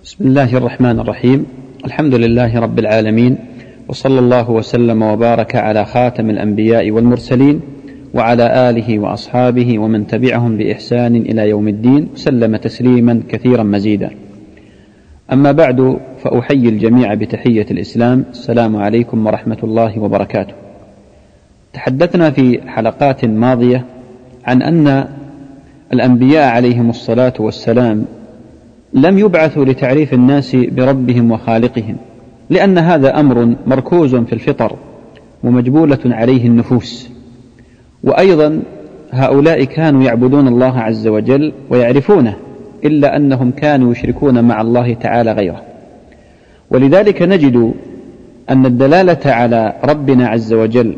بسم الله الرحمن الرحيم. الحمد لله رب العالمين، وصلى الله وسلم وبارك على خاتم الأنبياء والمرسلين وعلى آله وأصحابه ومن تبعهم بإحسان إلى يوم الدين، وسلم تسليما كثيرا مزيدا. أما بعد، فأحيي الجميع بتحية الإسلام. السلام عليكم ورحمة الله وبركاته. تحدثنا في حلقات ماضية عن أن الأنبياء عليهم الصلاة والسلام لم يبعثوا لتعريف الناس بربهم وخالقهم، لأن هذا أمر مركوز في الفطر ومجبولة عليه النفوس. وأيضا هؤلاء كانوا يعبدون الله عز وجل ويعرفونه، إلا أنهم كانوا يشركون مع الله تعالى غيره. ولذلك نجد أن الدلالة على ربنا عز وجل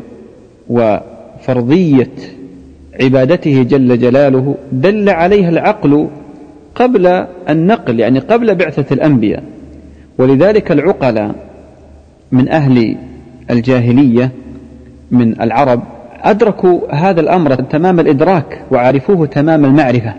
وفرضية عبادته جل جلاله دل عليها العقل قبل النقل، يعني قبل بعثة الأنبياء. ولذلك العقلاء من أهل الجاهلية من العرب أدركوا هذا الأمر تمام الإدراك وعرفوه تمام المعرفة.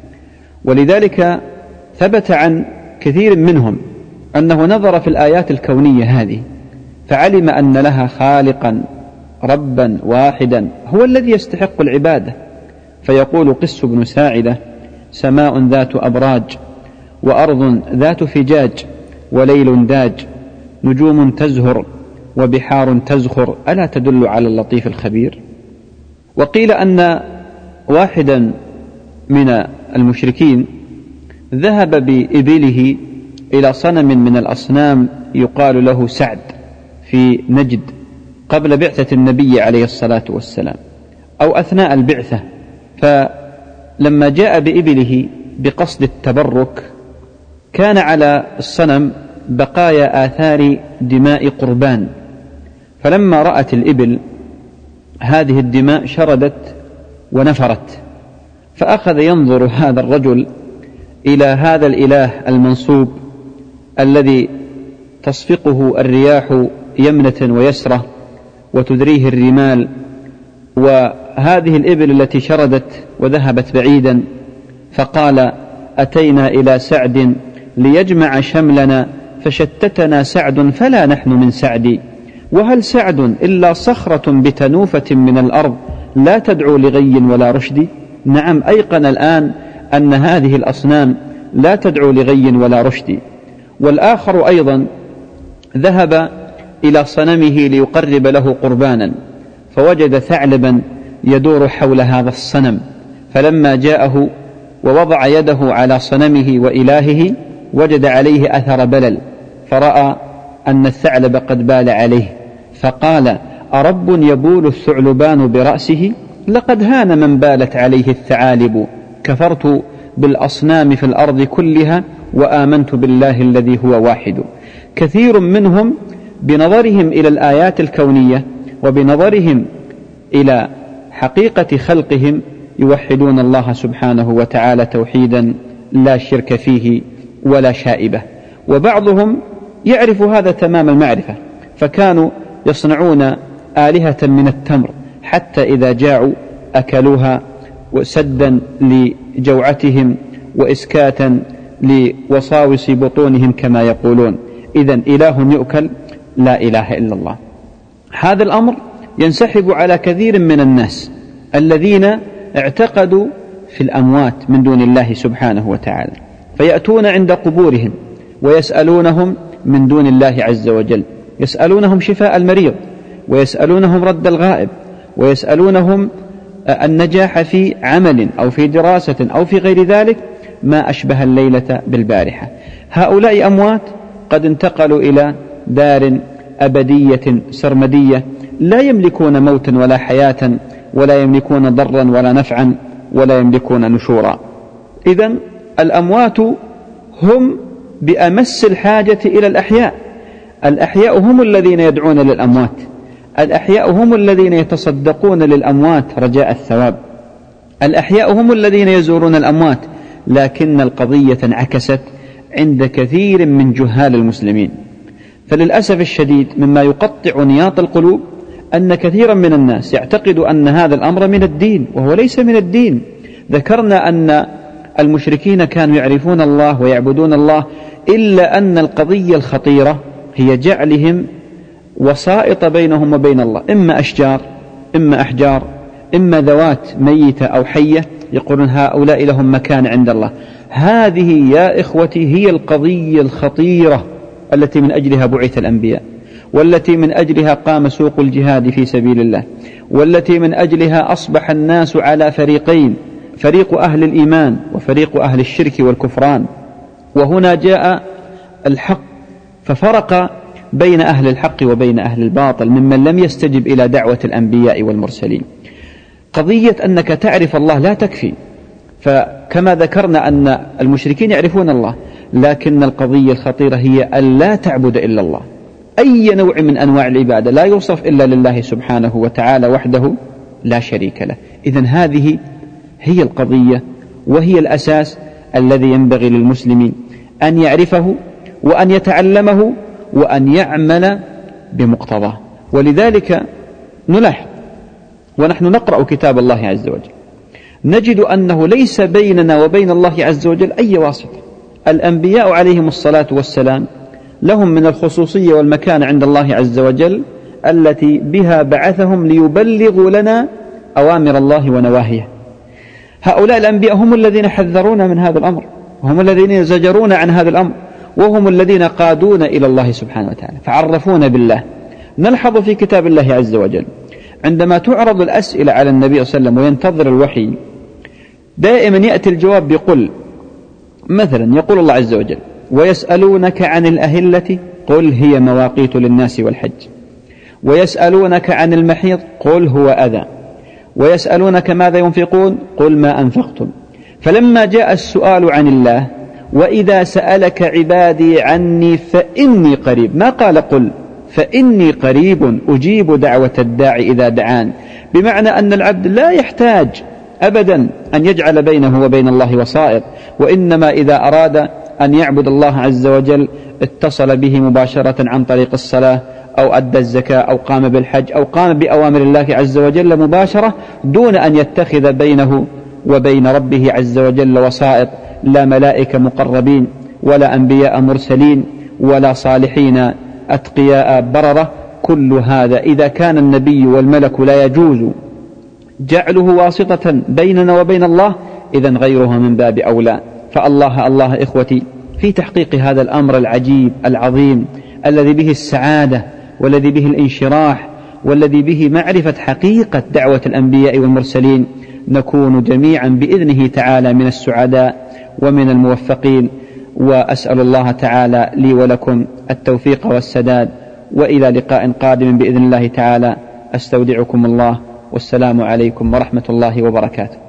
ولذلك ثبت عن كثير منهم أنه نظر في الآيات الكونية هذه فعلم أن لها خالقا ربا واحدا هو الذي يستحق العبادة. فيقول قس بن ساعدة: سماء ذات أبراج، وأرض ذات فجاج، وليل داج، نجوم تزهر، وبحار تزخر، ألا تدل على اللطيف الخبير؟ وقيل أن واحدا من المشركين ذهب بإبله إلى صنم من الأصنام يقال له سعد في نجد قبل بعثة النبي عليه الصلاة والسلام، أو أثناء البعثة. فلما جاء بإبله بقصد التبرك كان على الصنم بقايا آثار دماء قربان، فلما رأت الإبل هذه الدماء شردت ونفرت، فأخذ ينظر هذا الرجل إلى هذا الإله المنصوب الذي تصفقه الرياح يمنة ويسرة وتدريه الرمال، وهذه الإبل التي شردت وذهبت بعيدا، فقال: أتينا إلى سعد ليجمع شملنا، فشتتنا سعد فلا نحن من سعد، وهل سعد إلا صخرة بتنوفة من الأرض لا تدعو لغي ولا رشد؟ نعم، أيقن الآن أن هذه الأصنام لا تدعو لغي ولا رشد. والآخر أيضا ذهب إلى صنمه ليقرب له قربانا، فوجد ثعلبا يدور حول هذا الصنم، فلما جاءه ووضع يده على صنمه وإلهه وجد عليه أثر بلل، فرأى أن الثعلب قد بال عليه، فقال: أرب يبول الثعلبان برأسه؟ لقد هان من بالت عليه الثعالب، كفرت بالأصنام في الأرض كلها وآمنت بالله الذي هو واحد. كثير منهم بنظرهم إلى الآيات الكونية وبنظرهم إلى حقيقة خلقهم يوحدون الله سبحانه وتعالى توحيدا لا شرك فيه ولا شائبة. وبعضهم يعرف هذا تمام المعرفة، فكانوا يصنعون آلهة من التمر حتى إذا جاعوا أكلوها سدا لجوعتهم وإسكاتا لوصاوص بطونهم كما يقولون. إذن إله يؤكل، لا إله إلا الله. هذا الأمر ينسحب على كثير من الناس الذين اعتقدوا في الأموات من دون الله سبحانه وتعالى، فيأتون عند قبورهم ويسألونهم من دون الله عز وجل، يسألونهم شفاء المريض، ويسألونهم رد الغائب، ويسألونهم النجاح في عمل أو في دراسة أو في غير ذلك، ما أشبه الليلة بالبارحة. هؤلاء أموات قد انتقلوا إلى دار أبدية سرمدية، لا يملكون موتا ولا حياة، ولا يملكون ضرا ولا نفعا، ولا يملكون نشورا. إذن الأموات هم بأمس الحاجة إلى الأحياء. الأحياء هم الذين يدعون للأموات، الأحياء هم الذين يتصدقون للأموات رجاء الثواب، الأحياء هم الذين يزورون الأموات. لكن القضية انعكست عند كثير من جهال المسلمين. فللأسف الشديد مما يقطع نياط القلوب أن كثيرا من الناس يعتقد أن هذا الأمر من الدين، وهو ليس من الدين. ذكرنا أن المشركين كانوا يعرفون الله ويعبدون الله إلا أن القضية الخطيرة هي جعلهم وسائط بينهم وبين الله، إما أشجار إما أحجار إما ذوات ميتة أو حية، يقولون هؤلاء لهم مكان عند الله. هذه يا إخوتي هي القضية الخطيرة التي من أجلها بعث الأنبياء، والتي من أجلها قام سوق الجهاد في سبيل الله، والتي من أجلها أصبح الناس على فريقين، فريق أهل الإيمان وفريق أهل الشرك والكفران. وهنا جاء الحق ففرق بين أهل الحق وبين أهل الباطل ممن لم يستجب إلى دعوة الأنبياء والمرسلين. قضية أنك تعرف الله لا تكفي، فكما ذكرنا أن المشركين يعرفون الله، لكن القضية الخطيرة هي أن لا تعبد إلا الله. أي نوع من أنواع العبادة لا يوصف إلا لله سبحانه وتعالى وحده لا شريك له. إذن هذه هي القضية وهي الأساس الذي ينبغي للمسلمين أن يعرفه وأن يتعلمه وأن يعمل بمقتضاه. ولذلك نلاحظ ونحن نقرأ كتاب الله عز وجل نجد أنه ليس بيننا وبين الله عز وجل أي واسطة. الأنبياء عليهم الصلاة والسلام لهم من الخصوصية والمكان عند الله عز وجل التي بها بعثهم ليبلغوا لنا أوامر الله ونواهيه. هؤلاء الأنبياء هم الذين حذرونا من هذا الأمر، وهم الذين زجرون عن هذا الأمر، وهم الذين قادونا إلى الله سبحانه وتعالى فعرفونا بالله. نلحظ في كتاب الله عز وجل عندما تعرض الأسئلة على النبي صلى الله عليه وسلم وينتظر الوحي دائما يأتي الجواب بقل. مثلا يقول الله عز وجل: ويسألونك عن الأهلة قل هي مواقيت للناس والحج، ويسألونك عن المحيض قل هو أذى، ويسألونك ماذا ينفقون قل ما أنفقتم. فلما جاء السؤال عن الله: وإذا سألك عبادي عني فإني قريب، ما قال قل، فإني قريب أجيب دعوة الداعي إذا دعان، بمعنى أن العبد لا يحتاج أبدا أن يجعل بينه وبين الله وسائط، وإنما إذا أراد أن يعبد الله عز وجل اتصل به مباشرة عن طريق الصلاة أو أدى الزكاة أو قام بالحج أو قام بأوامر الله عز وجل مباشرة دون أن يتخذ بينه وبين ربه عز وجل وسائط، لا ملائكة مقربين ولا أنبياء مرسلين ولا صالحين أتقياء بررة. كل هذا إذا كان النبي والملك لا يجوز جعله واسطة بيننا وبين الله، إذن غيره من باب أولى. فالله الله إخوتي في تحقيق هذا الأمر العجيب العظيم الذي به السعادة والذي به الانشراح والذي به معرفة حقيقة دعوة الأنبياء والمرسلين نكون جميعا بإذنه تعالى من السعداء ومن الموفقين. وأسأل الله تعالى لي ولكم التوفيق والسداد، وإلى لقاء قادم بإذن الله تعالى. أستودعكم الله، والسلام عليكم ورحمة الله وبركاته.